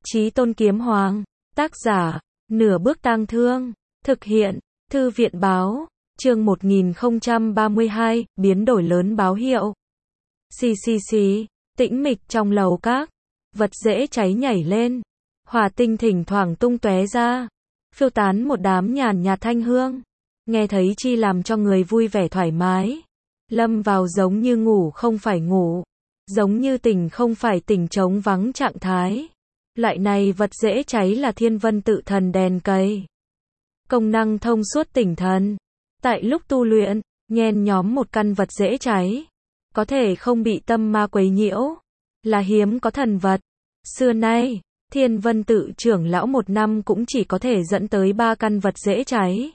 Chí Tôn Kiếm Hoàng, tác giả, Nửa Bước Tang Thương, thực hiện, Thư viện báo, chương 1032, biến đổi lớn báo hiệu. Xì xì xì, tĩnh mịch trong lầu các, vật dễ cháy nhảy lên, hỏa tinh thỉnh thoảng tung tóe ra, phiêu tán một đám nhàn nhạt thanh hương, nghe thấy chi làm cho người vui vẻ thoải mái, lâm vào giống như ngủ không phải ngủ, giống như tỉnh không phải tỉnh trống vắng trạng thái. Loại này vật dễ cháy là Thiên Vân Tự Thần đèn cây. Công năng thông suốt tỉnh thần. Tại lúc tu luyện, nhen nhóm một căn vật dễ cháy, có thể không bị tâm ma quấy nhiễu, là hiếm có thần vật. Xưa nay, Thiên Vân Tự trưởng lão một năm cũng chỉ có thể dẫn tới 3 căn vật dễ cháy.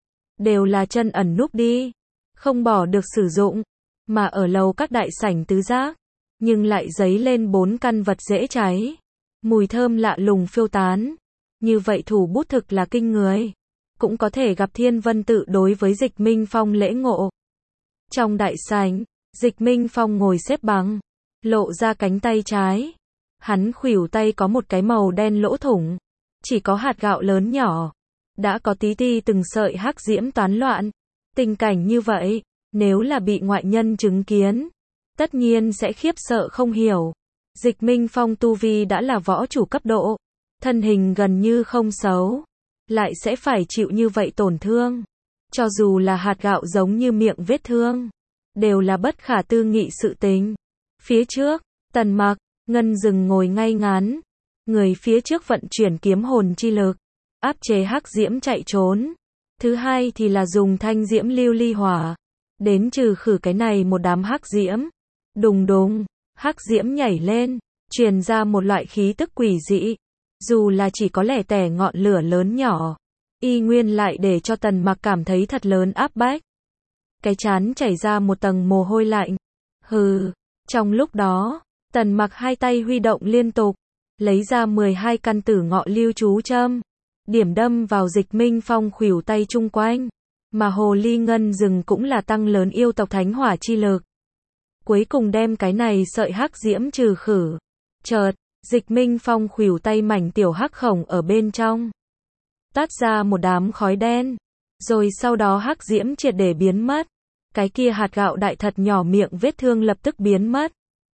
Đều là chân ẩn núp đi, không bỏ được sử dụng, mà ở lầu các đại sảnh tứ giác, nhưng lại dấy lên 4 căn vật dễ cháy. Mùi thơm lạ lùng phiêu tán. Như vậy thủ bút thực là kinh người. Cũng có thể gặp Thiên Vân Tự đối với Dịch Minh Phong lễ ngộ. Trong đại sảnh, Dịch Minh Phong ngồi xếp bằng, lộ ra cánh tay trái. Hắn khuỷu tay có một cái màu đen lỗ thủng, chỉ có hạt gạo lớn nhỏ, đã có tí ti từng sợi hắc diễm toán loạn. Tình cảnh như vậy, nếu là bị ngoại nhân chứng kiến, tất nhiên sẽ khiếp sợ không hiểu. Dịch Minh Phong tu vi đã là võ chủ cấp độ, thân hình gần như không xấu, lại sẽ phải chịu như vậy tổn thương. Cho dù là hạt gạo giống như miệng vết thương, đều là bất khả tư nghị sự tình. Phía trước, Tần Mặc, Ngân Dừng ngồi ngay ngắn, người phía trước vận chuyển kiếm hồn chi lực, áp chế hắc diễm chạy trốn. Thứ hai thì là dùng thanh diễm lưu ly hỏa, đến trừ khử cái này một đám hắc diễm. Đùng đùng. Hắc diễm nhảy lên, truyền ra một loại khí tức quỷ dị. Dù là chỉ có lẻ tẻ ngọn lửa lớn nhỏ, y nguyên lại để cho Tần Mặc cảm thấy thật lớn áp bách. Cái trán chảy ra một tầng mồ hôi lạnh. Hừ, trong lúc đó, Tần Mặc hai tay huy động liên tục, lấy ra 12 căn tử ngọ lưu chú châm, điểm đâm vào Dịch Minh Phong khuỷu tay chung quanh. Mà hồ ly Ngân Dừng cũng là tăng lớn yêu tộc thánh hỏa chi lực. Cuối cùng đem cái này sợi hắc diễm trừ khử. Chợt, Dịch Minh Phong khuỷu tay mảnh tiểu hắc khổng ở bên trong, tát ra một đám khói đen, rồi sau đó hắc diễm triệt để biến mất. Cái kia hạt gạo đại thật nhỏ miệng vết thương lập tức biến mất,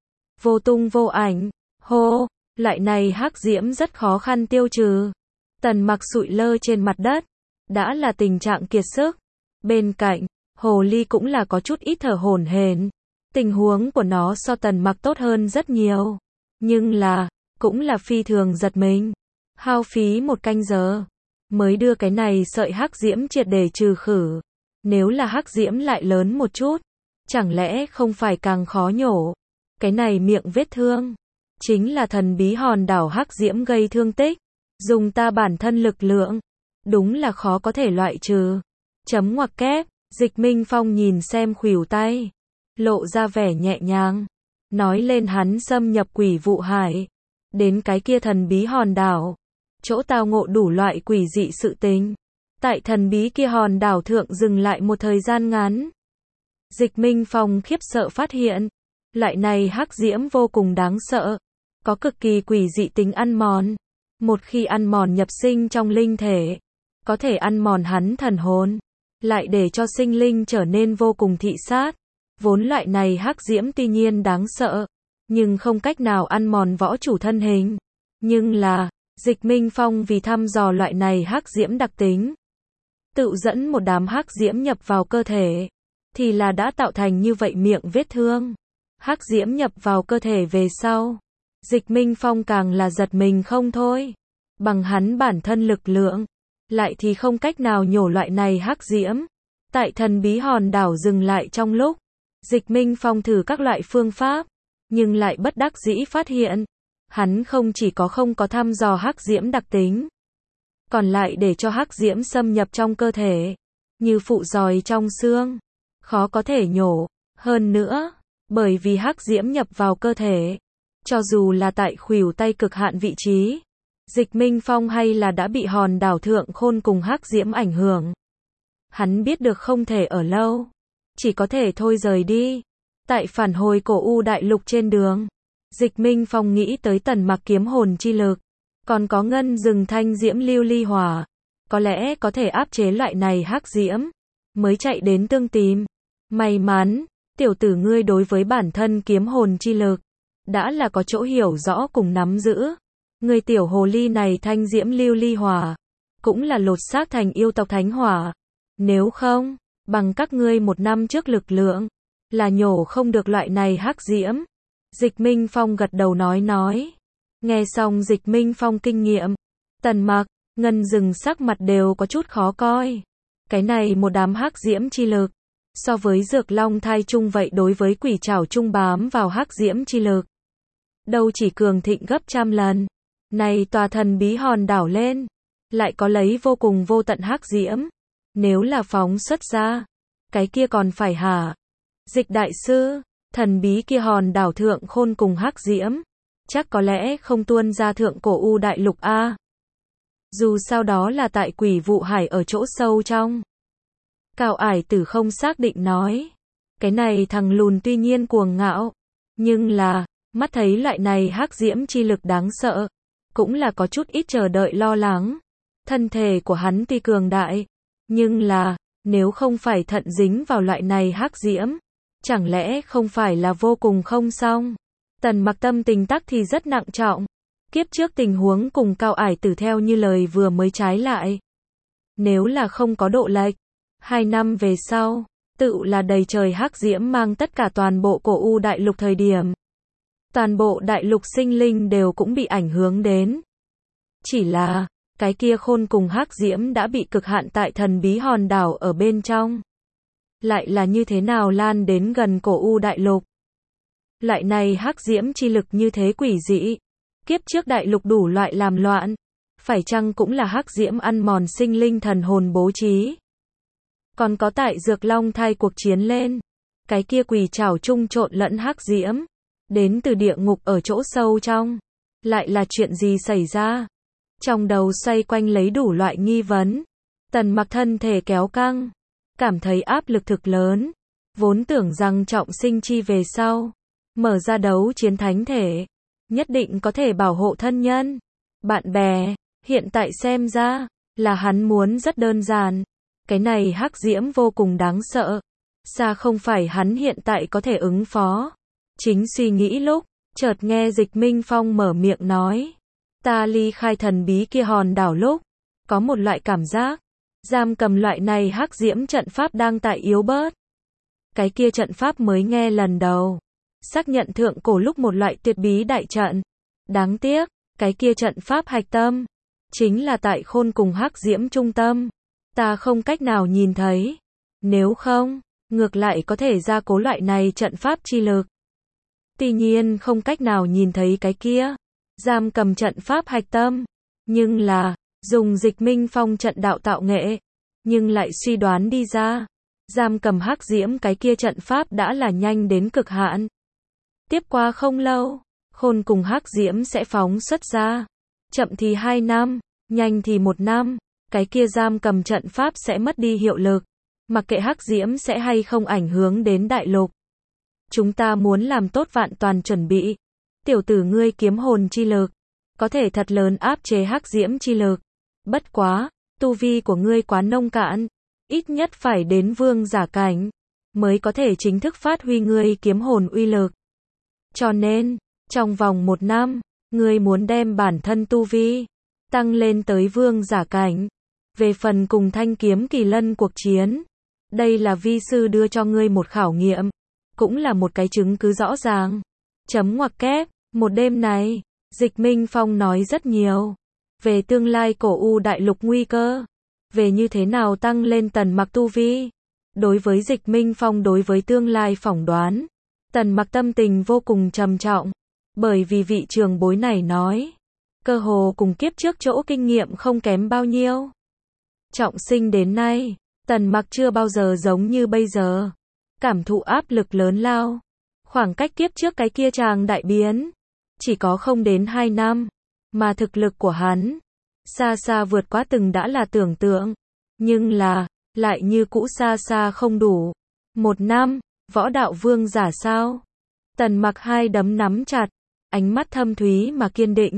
vô tung vô ảnh. Hô, loại này hắc diễm rất khó khăn tiêu trừ. Tần Mặc sụi lơ trên mặt đất, đã là tình trạng kiệt sức. Bên cạnh, hồ ly cũng là có chút ít thở hổn hển. Tình huống của nó so Tần Mặc tốt hơn rất nhiều, nhưng là, cũng là phi thường giật mình. Hao phí 1 canh giờ, mới đưa cái này sợi hắc diễm triệt để trừ khử. Nếu là hắc diễm lại lớn một chút, chẳng lẽ không phải càng khó nhổ. Cái này miệng vết thương, chính là thần bí hòn đảo hắc diễm gây thương tích. Dùng ta bản thân lực lượng, đúng là khó có thể loại trừ. Chấm ngoặc kép, Dịch Minh Phong nhìn xem khuỷu tay, lộ ra vẻ nhẹ nhàng, nói lên hắn xâm nhập quỷ vụ hải, đến cái kia thần bí hòn đảo, chỗ tao ngộ đủ loại quỷ dị sự tình. Tại thần bí kia hòn đảo thượng dừng lại một thời gian ngắn. Dịch Minh Phong khiếp sợ phát hiện, loại này hắc diễm vô cùng đáng sợ, có cực kỳ quỷ dị tính ăn mòn. Một khi ăn mòn nhập sinh trong linh thể, có thể ăn mòn hắn thần hồn, lại để cho sinh linh trở nên vô cùng thị sát. Vốn loại này hắc diễm tuy nhiên đáng sợ, nhưng không cách nào ăn mòn võ chủ thân hình. Nhưng là, Dịch Minh Phong vì thăm dò loại này hắc diễm đặc tính, tự dẫn một đám hắc diễm nhập vào cơ thể, thì là đã tạo thành như vậy miệng vết thương. Hắc diễm nhập vào cơ thể về sau, Dịch Minh Phong càng là giật mình không thôi. Bằng hắn bản thân lực lượng, lại thì không cách nào nhổ loại này hắc diễm. Tại thần bí hòn đảo dừng lại trong lúc, Dịch Minh Phong thử các loại phương pháp, nhưng lại bất đắc dĩ phát hiện, hắn không chỉ có không có thăm dò hắc diễm đặc tính, còn lại để cho hắc diễm xâm nhập trong cơ thể, như phụ giòi trong xương, khó có thể nhổ. Hơn nữa, bởi vì hắc diễm nhập vào cơ thể, cho dù là tại khuỷu tay cực hạn vị trí, Dịch Minh Phong hay là đã bị hòn đảo thượng khôn cùng hắc diễm ảnh hưởng. Hắn biết được không thể ở lâu, chỉ có thể thôi rời đi. Tại phản hồi cổ U đại lục trên đường, Dịch Minh Phong nghĩ tới Tần Mặc kiếm hồn chi lực, Còn có ngân rừng thanh diễm lưu ly hỏa. Có lẽ có thể áp chế loại này hắc diễm. Mới chạy đến tương tìm. May mắn, tiểu tử ngươi đối với bản thân kiếm hồn chi lực. Đã là có chỗ hiểu rõ cùng nắm giữ. Người tiểu hồ ly này thanh diễm lưu ly hỏa. Cũng là lột xác thành yêu tộc thánh hỏa. Nếu không, bằng các ngươi 1 năm trước lực lượng. Là nhổ không được loại này hắc diễm. Dịch Minh Phong gật đầu nói. Nghe xong Dịch Minh Phong kinh nghiệm. Tần Mặc, Ngân Dừng sắc mặt đều có chút khó coi. Cái này một đám hắc diễm chi lực. So với dược long thai chung vậy đối với quỷ trảo chung bám vào hắc diễm chi lực. Đâu chỉ cường thịnh gấp trăm lần. Này tòa thần bí hòn đảo lên. Lại có lấy vô cùng vô tận hắc diễm. Nếu là phóng xuất ra. Cái kia còn phải hả? Dịch đại sư, thần bí kia hòn đảo thượng khôn cùng hắc diễm. Chắc có lẽ không tuôn ra thượng cổ U đại lục A. Dù sao đó là tại quỷ vụ hải ở chỗ sâu trong. Cao Ải Tử không xác định nói. Cái này thằng lùn tuy nhiên cuồng ngạo. Nhưng là, mắt thấy loại này hắc diễm chi lực đáng sợ. Cũng là có chút ít chờ đợi lo lắng. Thân thể của hắn tuy cường đại. Nhưng là, nếu không phải thận dính vào loại này hắc diễm. Chẳng lẽ không phải là vô cùng không xong. Tần Mặc tâm tình tắc thì rất nặng trọng. Kiếp trước tình huống cùng Cao Ải Tử theo như lời vừa mới trái lại. Nếu là không có độ lệch. 2 năm về sau, tự là đầy trời hắc diễm mang tất cả toàn bộ cổ U đại lục thời điểm. Toàn bộ đại lục sinh linh đều cũng bị ảnh hưởng đến. Chỉ là, cái kia khôn cùng hắc diễm đã bị cực hạn tại thần bí hòn đảo ở bên trong. Lại là như thế nào lan đến gần cổ U đại lục. Loại này hắc diễm chi lực như thế quỷ dị. Kiếp trước đại lục đủ loại làm loạn. Phải chăng cũng là hắc diễm ăn mòn sinh linh thần hồn bố trí. Còn có tại dược long thai cuộc chiến lên. Cái kia quỷ trảo chung trộn lẫn hắc diễm. Đến từ địa ngục ở chỗ sâu trong. Lại là chuyện gì xảy ra? Trong đầu xoay quanh lấy đủ loại nghi vấn. Tần Mặc thân thể kéo căng. Cảm thấy áp lực thực lớn. Vốn tưởng rằng trọng sinh chi về sau. Mở ra đấu chiến thánh thể. Nhất định có thể bảo hộ thân nhân. Bạn bè. Hiện tại xem ra. Là hắn muốn rất đơn giản. Cái này hắc diễm vô cùng đáng sợ. Xa không phải hắn hiện tại có thể ứng phó. Chính suy nghĩ lúc. Chợt nghe Dịch Minh Phong mở miệng nói. Ta ly khai thần bí kia hòn đảo lúc. Có một loại cảm giác. Giam cầm loại này hắc diễm trận pháp đang tại yếu bớt. Cái kia trận pháp mới nghe lần đầu. Xác nhận thượng cổ lúc một loại tuyệt bí đại trận. Đáng tiếc, cái kia trận pháp hạch tâm. Chính là tại khôn cùng hắc diễm trung tâm. Ta không cách nào nhìn thấy. Nếu không, ngược lại có thể gia cố loại này trận pháp chi lực. Tuy nhiên không cách nào nhìn thấy cái kia. Giam cầm trận pháp hạch tâm. Nhưng là, dùng Dịch Minh Phong trận đạo tạo nghệ. Nhưng lại suy đoán đi ra. Giam cầm hắc diễm cái kia trận pháp đã là nhanh đến cực hạn. Tiếp qua không lâu, khôn cùng hắc diễm sẽ phóng xuất ra. Chậm thì 2 năm, nhanh thì 1 năm. Cái kia giam cầm trận pháp sẽ mất đi hiệu lực. Mặc kệ hắc diễm sẽ hay không ảnh hưởng đến đại lục. Chúng ta muốn làm tốt vạn toàn chuẩn bị. Tiểu tử ngươi kiếm hồn chi lực. Có thể thật lớn áp chế hắc diễm chi lực. Bất quá, tu vi của ngươi quá nông cạn. Ít nhất phải đến vương giả cảnh. Mới có thể chính thức phát huy ngươi kiếm hồn uy lực. Cho nên, trong vòng 1 năm, ngươi muốn đem bản thân tu vi. Tăng lên tới vương giả cảnh. Về phần cùng thanh kiếm kỳ lân cuộc chiến. Đây là vi sư đưa cho ngươi một khảo nghiệm. Cũng là một cái chứng cứ rõ ràng. Chấm ngoặc kép, một đêm này, Dịch Minh Phong nói rất nhiều. Về tương lai cổ U đại lục nguy cơ. Về như thế nào tăng lên Tần Mặc tu vi. Đối với Dịch Minh Phong đối với tương lai phỏng đoán. Tần Mặc tâm tình vô cùng trầm trọng. Bởi vì vị trường bối này nói. Cơ hồ cùng kiếp trước chỗ kinh nghiệm không kém bao nhiêu. Trọng sinh đến nay, Tần Mặc chưa bao giờ giống như bây giờ. Cảm thụ áp lực lớn lao. Khoảng cách kiếp trước cái kia chàng đại biến. Chỉ có không đến 2 năm. Mà thực lực của hắn. Xa xa vượt quá từng đã là tưởng tượng. Nhưng là, lại như cũ xa xa không đủ. 1 năm, võ đạo vương giả sao? Tần Mặc 2 đấm nắm chặt. Ánh mắt thâm thúy mà kiên định.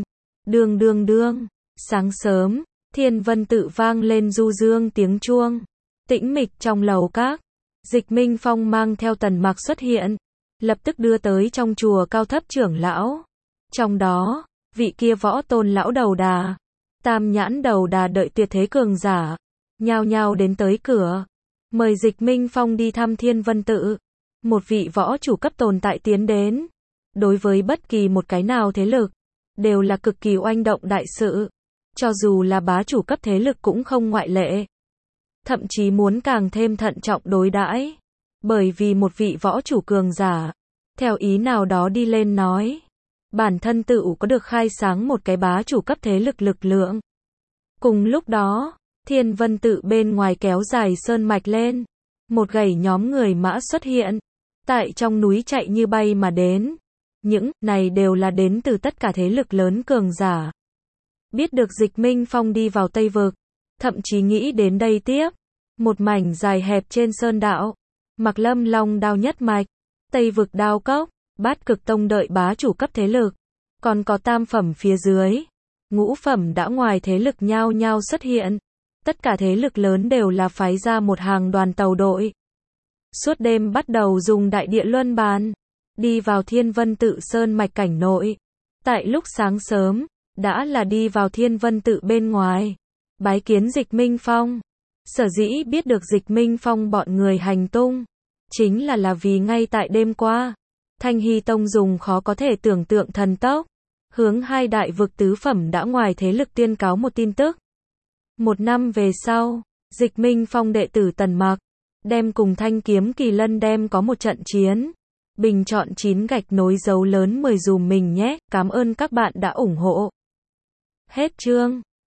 Đương đương đương, sáng sớm, Thiên Vân Tự vang lên du dương tiếng chuông. Tĩnh mịch trong lầu các, Dịch Minh Phong mang theo Tần Mặc xuất hiện, lập tức đưa tới trong chùa cao thấp trưởng lão. Trong đó, vị kia võ tôn lão đầu đà, tam nhãn đầu đà đợi tuyệt thế cường giả, nhao nhao đến tới cửa, mời Dịch Minh Phong đi thăm Thiên Vân Tự. Một vị võ chủ cấp tồn tại tiến đến, đối với bất kỳ một cái nào thế lực, đều là cực kỳ oanh động đại sự. Cho dù là bá chủ cấp thế lực cũng không ngoại lệ. Thậm chí muốn càng thêm thận trọng đối đãi. Bởi vì một vị võ chủ cường giả, theo ý nào đó đi lên nói, bản thân tự có được khai sáng một cái bá chủ cấp thế lực lực lượng. Cùng lúc đó, Thiên Vân Tự bên ngoài kéo dài sơn mạch lên, một gầy nhóm người mã xuất hiện, tại trong núi chạy như bay mà đến. Những này đều là đến từ tất cả thế lực lớn cường giả. Biết được Dịch Minh Phong đi vào Tây Vực, thậm chí nghĩ đến đây tiếp. Một mảnh dài hẹp trên sơn đạo, Mặc Lâm Long đao nhất mạch, Tây Vực đao cốc, Bát Cực Tông đợi bá chủ cấp thế lực, còn có tam phẩm phía dưới, ngũ phẩm đã ngoài thế lực nhao nhao xuất hiện. Tất cả thế lực lớn đều là phái ra một hàng đoàn tàu đội. Suốt đêm bắt đầu dùng đại địa luân bàn, đi vào Thiên Vân Tự sơn mạch cảnh nội. Tại lúc sáng sớm, đã là đi vào Thiên Vân Tự bên ngoài, bái kiến Dịch Minh Phong. Sở dĩ biết được Dịch Minh Phong bọn người hành tung, chính là vì ngay tại đêm qua, Thanh Hy Tông dùng khó có thể tưởng tượng thần tốc, hướng hai đại vực tứ phẩm đã ngoài thế lực tuyên cáo một tin tức. Một năm về sau, Dịch Minh Phong đệ tử Tần Mặc, đem cùng Thanh Kiếm Kỳ Lân đem có một trận chiến. Bình chọn 9 gạch nối dấu lớn 10 dùm mình nhé, cảm ơn các bạn đã ủng hộ. Hết chương.